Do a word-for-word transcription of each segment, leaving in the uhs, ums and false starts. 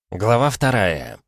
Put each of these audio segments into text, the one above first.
Глава вторая.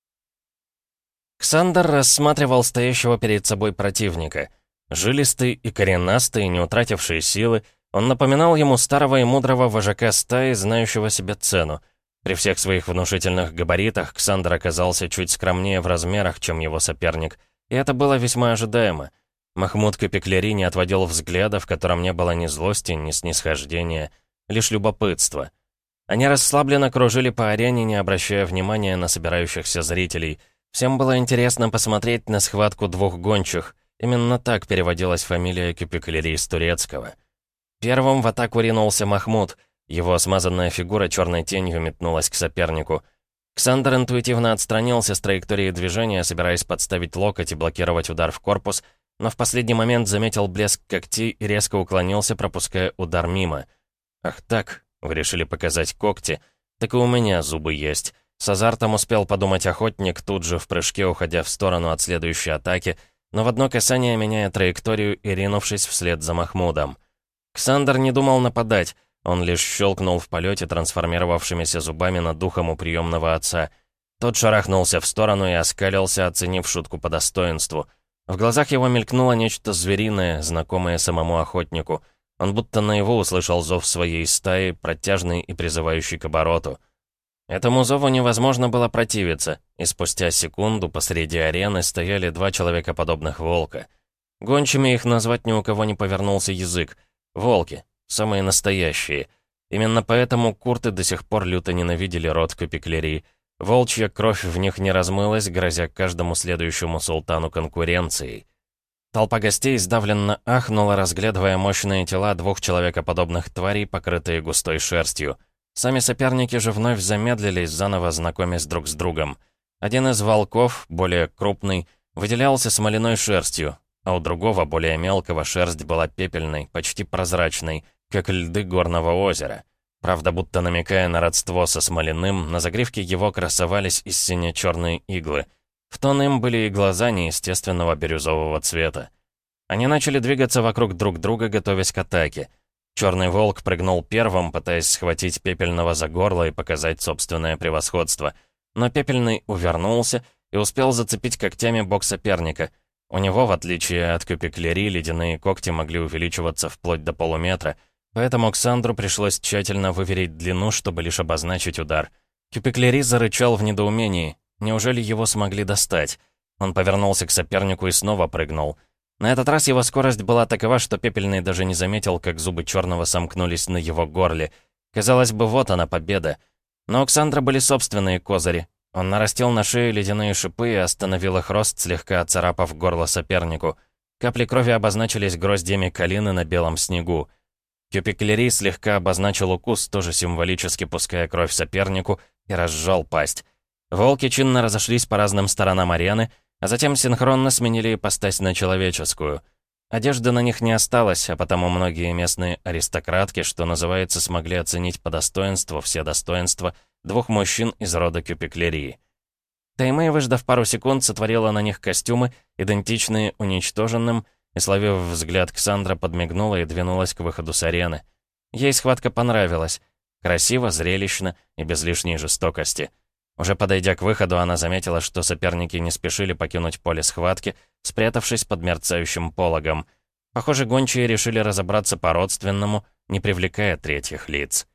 Ксандр рассматривал стоящего перед собой противника. Жилистый и коренастый, не утративший силы, он напоминал ему старого и мудрого вожака стаи, знающего себе цену. При всех своих внушительных габаритах Ксандр оказался чуть скромнее в размерах, чем его соперник, и это было весьма ожидаемо. Махмуд Капеклери не отводил взгляда, в котором не было ни злости, ни снисхождения, лишь любопытство. Они расслабленно кружили по арене, не обращая внимания на собирающихся зрителей. Всем было интересно посмотреть на схватку двух гончих. Именно так переводилась фамилия Капеклери с турецкого. Первым в атаку ринулся Махмуд. Его смазанная фигура черной тенью метнулась к сопернику. Ксандр интуитивно отстранился с траектории движения, собираясь подставить локоть и блокировать удар в корпус, но в последний момент заметил блеск когтей и резко уклонился, пропуская удар мимо. «Ах так!» Вы решили показать когти? Так и у меня зубы есть. С азартом успел подумать охотник, тут же в прыжке уходя в сторону от следующей атаки, но в одно касание меняя траекторию и ринувшись вслед за Махмудом. Ксандр не думал нападать, он лишь щелкнул в полете трансформировавшимися зубами над духом у приемного отца. Тот шарахнулся в сторону и оскалился, оценив шутку по достоинству. В глазах его мелькнуло нечто звериное, знакомое самому охотнику — он будто наяву услышал зов своей стаи, протяжный и призывающий к обороту. Этому зову невозможно было противиться, и спустя секунду посреди арены стояли два человекоподобных волка. Гончими их назвать ни у кого не повернулся язык. Волки, самые настоящие. Именно поэтому курты до сих пор люто ненавидели род Капеклери. Волчья кровь в них не размылась, грозя каждому следующему султану конкуренцией. Толпа гостей сдавленно ахнула, разглядывая мощные тела двух человекоподобных тварей, покрытые густой шерстью. Сами соперники же вновь замедлились, заново знакомясь друг с другом. Один из волков, более крупный, выделялся смоляной шерстью, а у другого, более мелкого, шерсть была пепельной, почти прозрачной, как льды горного озера. Правда, будто намекая на родство со смоляным, на загривке его красовались и сине-черные иглы. В тон им были и глаза неестественного бирюзового цвета. Они начали двигаться вокруг друг друга, готовясь к атаке. Черный волк прыгнул первым, пытаясь схватить Пепельного за горло и показать собственное превосходство. Но Пепельный увернулся и успел зацепить когтями бок соперника. У него, в отличие от Капеклери, ледяные когти могли увеличиваться вплоть до полуметра, поэтому Ксандру пришлось тщательно выверить длину, чтобы лишь обозначить удар. Капеклери зарычал в недоумении. Неужели его смогли достать? Он повернулся к сопернику и снова прыгнул. На этот раз его скорость была такова, что Пепельный даже не заметил, как зубы черного сомкнулись на его горле. Казалось бы, вот она, победа. Но у Ксандра были собственные козыри. Он нарастил на шее ледяные шипы и остановил их рост, слегка оцарапав горло сопернику. Капли крови обозначились гроздьями калины на белом снегу. Капеклери слегка обозначил укус, тоже символически пуская кровь сопернику, и разжал пасть. Волки чинно разошлись по разным сторонам арены, а затем синхронно сменили ипостась на человеческую. Одежды на них не осталось, а потому многие местные аристократки, что называется, смогли оценить по достоинству все достоинства двух мужчин из рода Капеклери. Таймэй, выждав пару секунд, сотворила на них костюмы, идентичные уничтоженным, и, словив взгляд Ксандра, подмигнула и двинулась к выходу с арены. Ей схватка понравилась. Красиво, зрелищно и без лишней жестокости. Уже подойдя к выходу, она заметила, что соперники не спешили покинуть поле схватки, спрятавшись под мерцающим пологом. Похоже, гончие решили разобраться по-родственному, не привлекая третьих лиц.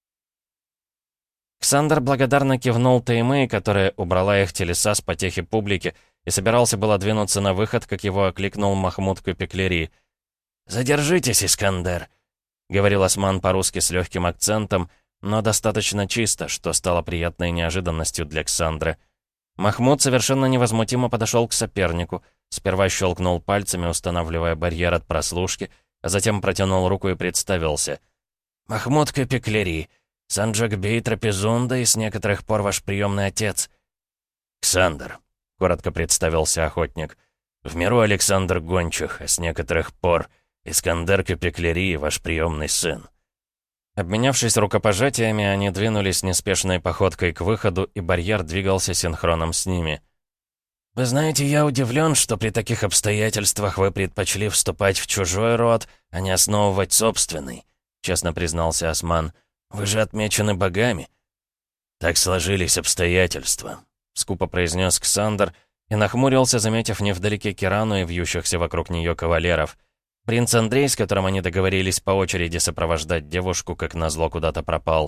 Ксандр благодарно кивнул Таймэй, которая убрала их телеса с потехи публики, и собирался было двинуться на выход, как его окликнул Махмуд Капеклери. «Задержитесь, Искандер», — говорил осман по-русски с легким акцентом, но достаточно чисто, что стало приятной неожиданностью для Ксандра. Махмуд совершенно невозмутимо подошел к сопернику, сперва щелкнул пальцами, устанавливая барьер от прослушки, а затем протянул руку и представился. «Махмуд Капеклери, Санджакбей Трапезунда и с некоторых пор ваш приемный отец». «Ксандр», — коротко представился охотник, — «в миру Александр Гончих, а с некоторых пор Искандер Капеклери, ваш приемный сын». Обменявшись рукопожатиями, они двинулись неспешной походкой к выходу, и барьер двигался синхроном с ними. «Вы знаете, я удивлен, что при таких обстоятельствах вы предпочли вступать в чужой род, а не основывать собственный», — честно признался осман. «Вы же отмечены богами». «Так сложились обстоятельства», — скупо произнес Ксандр и нахмурился, заметив невдалеке Кирану и вьющихся вокруг нее кавалеров. Принц Андрей, с которым они договорились по очереди сопровождать девушку, как назло куда-то пропал.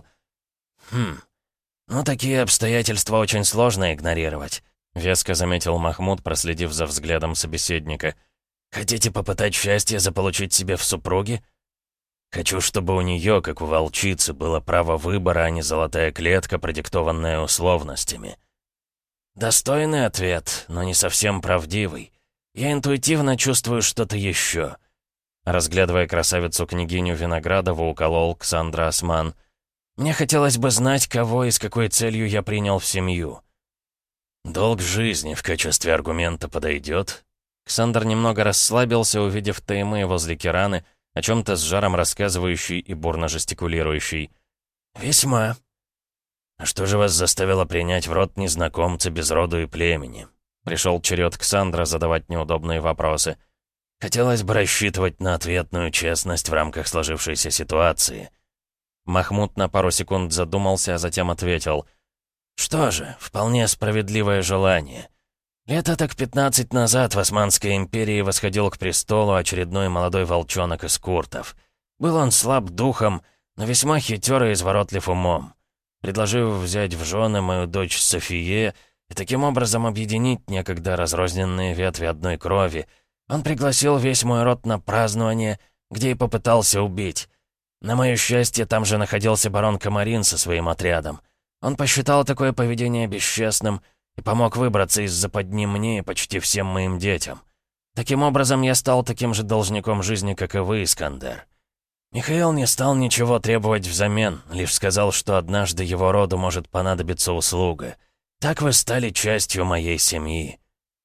«Хм, ну такие обстоятельства очень сложно игнорировать», — веско заметил Махмуд, проследив за взглядом собеседника. «Хотите попытать счастье заполучить себе в супруги?» «Хочу, чтобы у нее, как у волчицы, было право выбора, а не золотая клетка, продиктованная условностями». «Достойный ответ, но не совсем правдивый. Я интуитивно чувствую что-то еще». Разглядывая красавицу-княгиню Виноградову, уколол Ксандра Осман. «Мне хотелось бы знать, кого и с какой целью я принял в семью». «Долг жизни в качестве аргумента подойдет?» Ксандр немного расслабился, увидев Таймы возле Кираны, о чем-то с жаром рассказывающий и бурно жестикулирующий. «Весьма». «А что же вас заставило принять в рот незнакомца без роду и племени?» Пришел черед Ксандра задавать неудобные вопросы. «Хотелось бы рассчитывать на ответную честность в рамках сложившейся ситуации». Махмуд на пару секунд задумался, а затем ответил. «Что же, вполне справедливое желание. Лет так пятнадцать назад в Османской империи восходил к престолу очередной молодой волчонок из куртов. Был он слаб духом, но весьма хитер и изворотлив умом. Предложив взять в жены мою дочь Софие и таким образом объединить некогда разрозненные ветви одной крови, он пригласил весь мой род на празднование, где и попытался убить. На мое счастье, там же находился барон Камарин со своим отрядом. Он посчитал такое поведение бесчестным и помог выбраться из западни мне и почти всем моим детям. Таким образом, я стал таким же должником жизни, как и вы, Искандер. Михаил не стал ничего требовать взамен, лишь сказал, что однажды его роду может понадобиться услуга. Так вы стали частью моей семьи».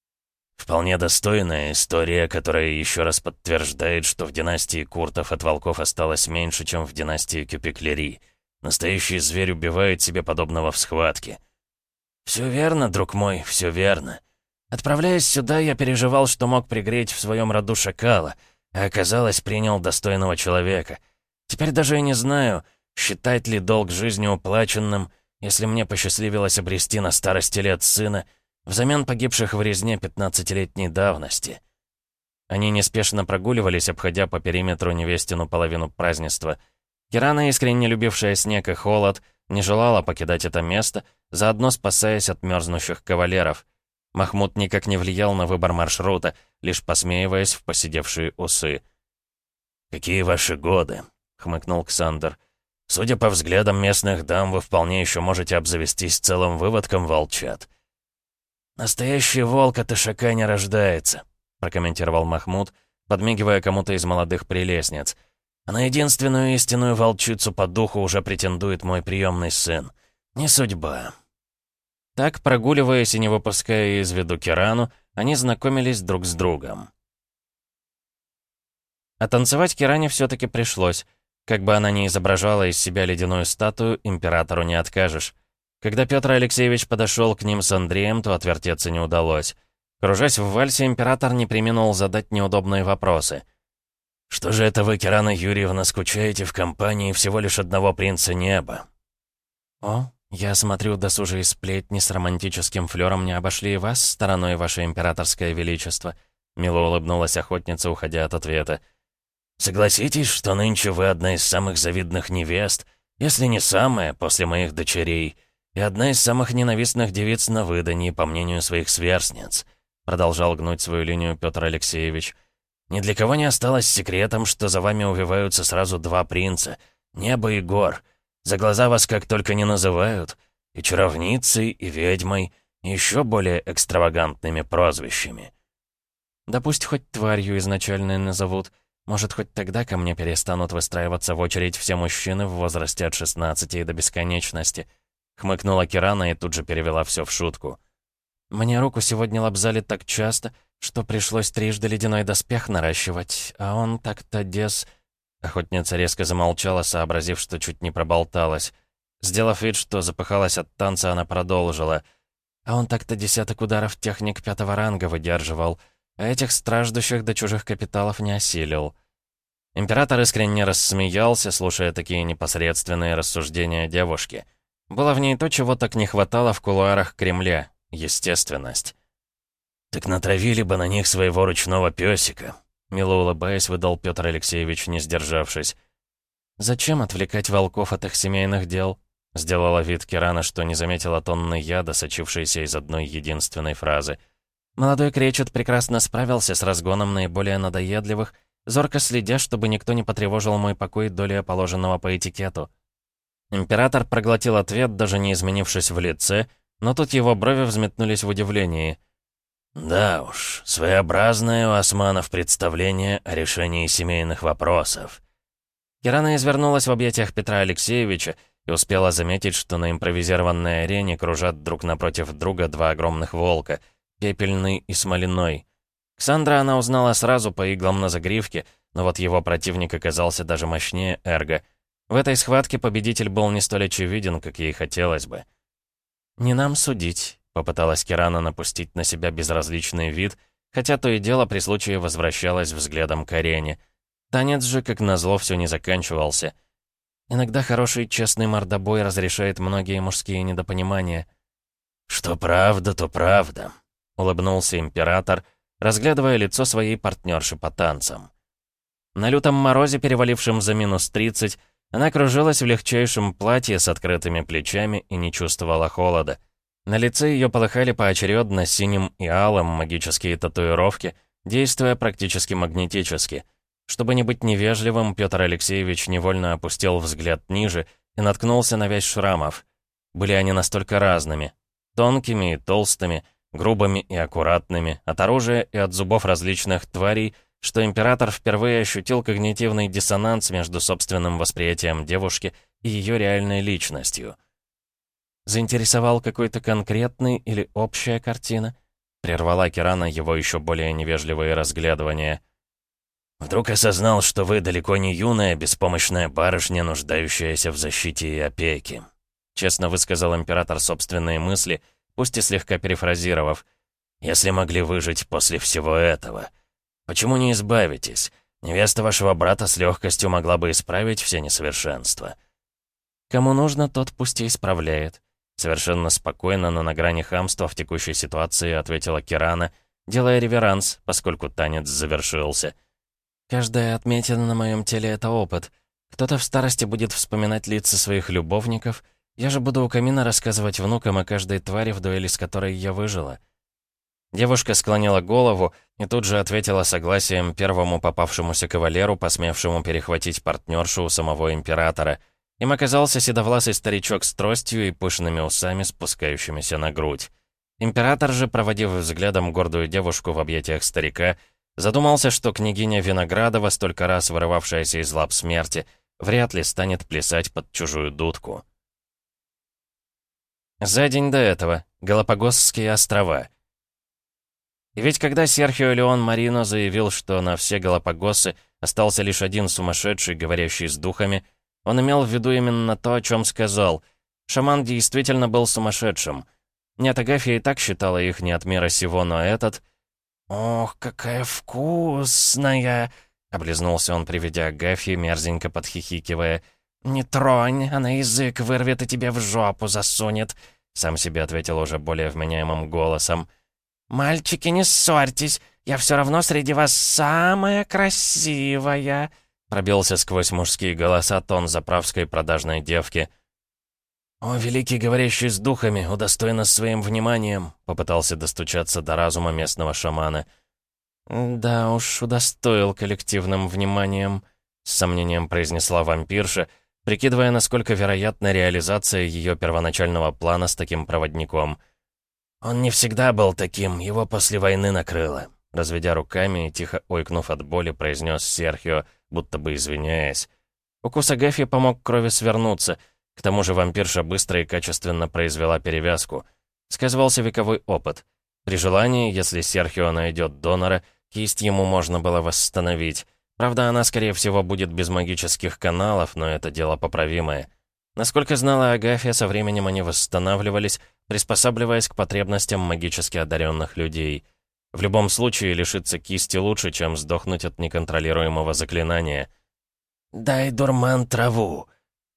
Вполне достойная история, которая еще раз подтверждает, что в династии Куртов от волков осталось меньше, чем в династии Кюпиклери. Настоящий зверь убивает себе подобного в схватке. «Все верно, друг мой, все верно. Отправляясь сюда, я переживал, что мог пригреть в своем роду шакала, а оказалось, принял достойного человека. Теперь даже и не знаю, считать ли долг жизни уплаченным, если мне посчастливилось обрести на старости лет сына, взамен погибших в резне пятнадцатилетней давности». Они неспешно прогуливались, обходя по периметру невестину половину празднества. Кирана, искренне любившая снег и холод, не желала покидать это место, заодно спасаясь от мерзнущих кавалеров. Махмуд никак не влиял на выбор маршрута, лишь посмеиваясь в поседевшие усы. «Какие ваши годы?» — хмыкнул Ксандр. «Судя по взглядам местных дам, вы вполне еще можете обзавестись целым выводком волчат». «Настоящий волк от ишака не рождается», — прокомментировал Махмуд, подмигивая кому-то из молодых прелестниц. «А на единственную истинную волчицу по духу уже претендует мой приемный сын. Не судьба». Так, прогуливаясь и не выпуская из виду Кирану, они знакомились друг с другом. А танцевать Киране все-таки пришлось. Как бы она ни изображала из себя ледяную статую, императору не откажешь. Когда Петр Алексеевич подошел к ним с Андреем, то отвертеться не удалось. Кружась в вальсе, император не преминул задать неудобные вопросы. «Что же это вы, Кирана Юрьевна, скучаете в компании всего лишь одного принца неба?» «О, я смотрю, досужие сплетни с романтическим флером не обошли и вас стороной, ваше императорское величество», — мило улыбнулась охотница, уходя от ответа. «Согласитесь, что нынче вы одна из самых завидных невест, если не самая, после моих дочерей, и одна из самых ненавистных девиц на выданье, по мнению своих сверстниц», — продолжал гнуть свою линию Петр Алексеевич. «Ни для кого не осталось секретом, что за вами увиваются сразу два принца — Небо и Гор. За глаза вас как только не называют, и чаровницей, и ведьмой, и еще более экстравагантными прозвищами». «Да пусть хоть тварью изначально назовут. Может, хоть тогда ко мне перестанут выстраиваться в очередь все мужчины в возрасте от шестнадцати и до бесконечности», — хмыкнула Кирана и тут же перевела все в шутку. «Мне руку сегодня лобзали так часто, что пришлось трижды ледяной доспех наращивать, а он так-то дес...» Охотница резко замолчала, сообразив, что чуть не проболталась. Сделав вид, что запыхалась от танца, она продолжила. «А он так-то десяток ударов техник пятого ранга выдерживал, а этих страждущих до чужих капиталов не осилил». Император искренне рассмеялся, слушая такие непосредственные рассуждения девушки. Было в ней то, чего так не хватало в кулуарах Кремля — естественность. «Так натравили бы на них своего ручного пёсика», — мило улыбаясь, выдал Пётр Алексеевич, не сдержавшись. «Зачем отвлекать волков от их семейных дел?» — сделала вид Кирана, что не заметила тонны яда, сочившейся из одной единственной фразы. Молодой кречет прекрасно справился с разгоном наиболее надоедливых, зорко следя, чтобы никто не потревожил мой покой долей положенного по этикету. Император проглотил ответ, даже не изменившись в лице, но тут его брови взметнулись в удивлении. «Да уж, своеобразное у османов представление о решении семейных вопросов». Кирана извернулась в объятиях Петра Алексеевича и успела заметить, что на импровизированной арене кружат друг напротив друга два огромных волка — пепельный и смоляной. Ксандра она узнала сразу по иглам на загривке, но вот его противник оказался даже мощнее Эрго. В этой схватке победитель был не столь очевиден, как ей хотелось бы. «Не нам судить», — попыталась Кирана напустить на себя безразличный вид, хотя то и дело при случае возвращалась взглядом к арене. Танец же, как назло, все не заканчивался. Иногда хороший честный мордобой разрешает многие мужские недопонимания. «Что правда, то правда», — улыбнулся император, разглядывая лицо своей партнерши по танцам. На лютом морозе, перевалившем за минус тридцать, она кружилась в легчайшем платье с открытыми плечами и не чувствовала холода. На лице ее полыхали поочередно синим и алым магические татуировки, действуя практически магнетически. Чтобы не быть невежливым, Петр Алексеевич невольно опустил взгляд ниже и наткнулся на вязь шрамов. Были они настолько разными. Тонкими и толстыми, грубыми и аккуратными, от оружия и от зубов различных тварей, что император впервые ощутил когнитивный диссонанс между собственным восприятием девушки и ее реальной личностью. «Заинтересовал какой-то конкретный или общая картина?» — прервала Кирана его еще более невежливые разглядывания. «Вдруг осознал, что вы далеко не юная, беспомощная барышня, нуждающаяся в защите и опеке», — честно высказал император собственные мысли, пусть и слегка перефразировав. «Если могли выжить после всего этого, почему не избавитесь? Невеста вашего брата с легкостью могла бы исправить все несовершенства». «Кому нужно, тот пусть и исправляет», — совершенно спокойно, но на грани хамства в текущей ситуации ответила Кирана, делая реверанс, поскольку танец завершился. «Каждая отметина на моем теле — это опыт. Кто-то в старости будет вспоминать лица своих любовников, я же буду у камина рассказывать внукам о каждой твари, в дуэли с которой я выжила». Девушка склонила голову и тут же ответила согласием первому попавшемуся кавалеру, посмевшему перехватить партнершу у самого императора. Им оказался седовласый старичок с тростью и пышными усами, спускающимися на грудь. Император же, проводив взглядом гордую девушку в объятиях старика, задумался, что княгиня Виноградова, столько раз вырывавшаяся из лап смерти, вряд ли станет плясать под чужую дудку. За день до этого. Галапагосские острова. И ведь когда Серхио Леон Марино заявил, что на все Галапагосы остался лишь один сумасшедший, говорящий с духами, он имел в виду именно то, о чем сказал. Шаман действительно был сумасшедшим. Нет, Агафья и так считала их не от мира сего, но этот... «Ох, какая вкусная!» — облизнулся он, приведя Агафьи, мерзенько подхихикивая. «Не тронь, она язык вырвет и тебе в жопу засунет», — сам себе ответил уже более вменяемым голосом. «Мальчики, не ссорьтесь, я все равно среди вас самая красивая», — пробился сквозь мужские голоса тон заправской продажной девки. «О, великий говорящий с духами, удостой нас своим вниманием», — попытался достучаться до разума местного шамана. «Да уж, удостоил коллективным вниманием», — с сомнением произнесла вампирша, прикидывая, насколько вероятна реализация ее первоначального плана с таким проводником. «Он не всегда был таким, его после войны накрыло», — разведя руками и тихо ойкнув от боли, произнес Серхио, будто бы извиняясь. Укус Агафьи помог крови свернуться. К тому же вампирша быстро и качественно произвела перевязку. Сказывался вековой опыт. При желании, если Серхио найдет донора, кисть ему можно было восстановить. Правда, она, скорее всего, будет без магических каналов, но это дело поправимое. Насколько знала Агафья, со временем они восстанавливались, приспосабливаясь к потребностям магически одаренных людей. В любом случае, лишиться кисти лучше, чем сдохнуть от неконтролируемого заклинания. «Дай, дурман, траву!»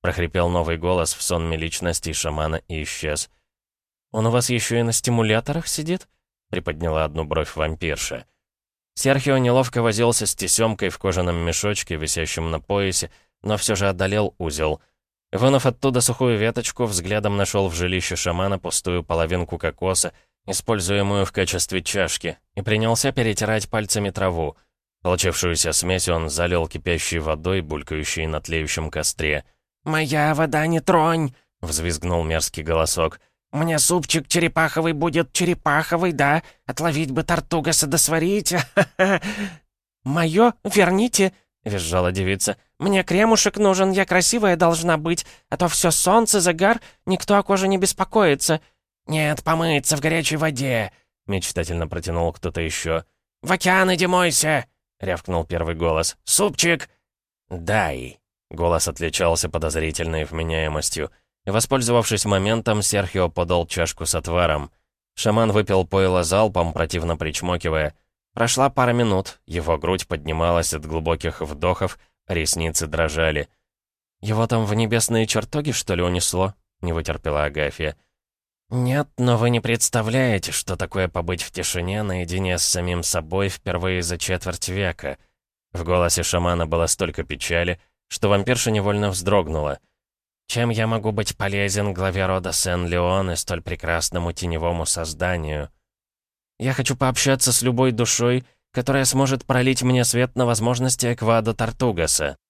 прохрипел новый голос в сонме личности шамана и исчез. «Он у вас еще и на стимуляторах сидит?» — приподняла одну бровь вампирша. Серхио неловко возился с тесемкой в кожаном мешочке, висящем на поясе, но все же одолел узел. Вынув оттуда сухую веточку, взглядом нашел в жилище шамана пустую половинку кокоса, используемую в качестве чашки, и принялся перетирать пальцами траву. Получившуюся смесь он залил кипящей водой, булькающей на тлеющем костре. «Моя вода не тронь!» — взвизгнул мерзкий голосок. «Мне супчик черепаховый будет черепаховый, да? Отловить бы тартугаса да сварить! Ха-ха-ха!» «Моё верните!» — визжала девица. «Мне кремушек нужен, я красивая должна быть, а то все солнце, загар, никто о коже не беспокоится». «Нет, помыться в горячей воде!» — мечтательно протянул кто-то еще. «В океан иди мойся!» — рявкнул первый голос. «Супчик!» «Дай!» — голос отличался подозрительной вменяемостью. И, воспользовавшись моментом, Серхио подал чашку с отваром. Шаман выпил пойло залпом, противно причмокивая. Прошла пара минут, его грудь поднималась от глубоких вдохов, ресницы дрожали. «Его там в небесные чертоги, что ли, унесло?» — не вытерпела Агафья. «Нет, но вы не представляете, что такое побыть в тишине наедине с самим собой впервые за четверть века». В голосе шамана было столько печали, что вампирша невольно вздрогнула. «Чем я могу быть полезен главе рода Сен-Леон и столь прекрасному теневому созданию? Я хочу пообщаться с любой душой, которая сможет пролить мне свет на возможности Эквадо Тартугаса».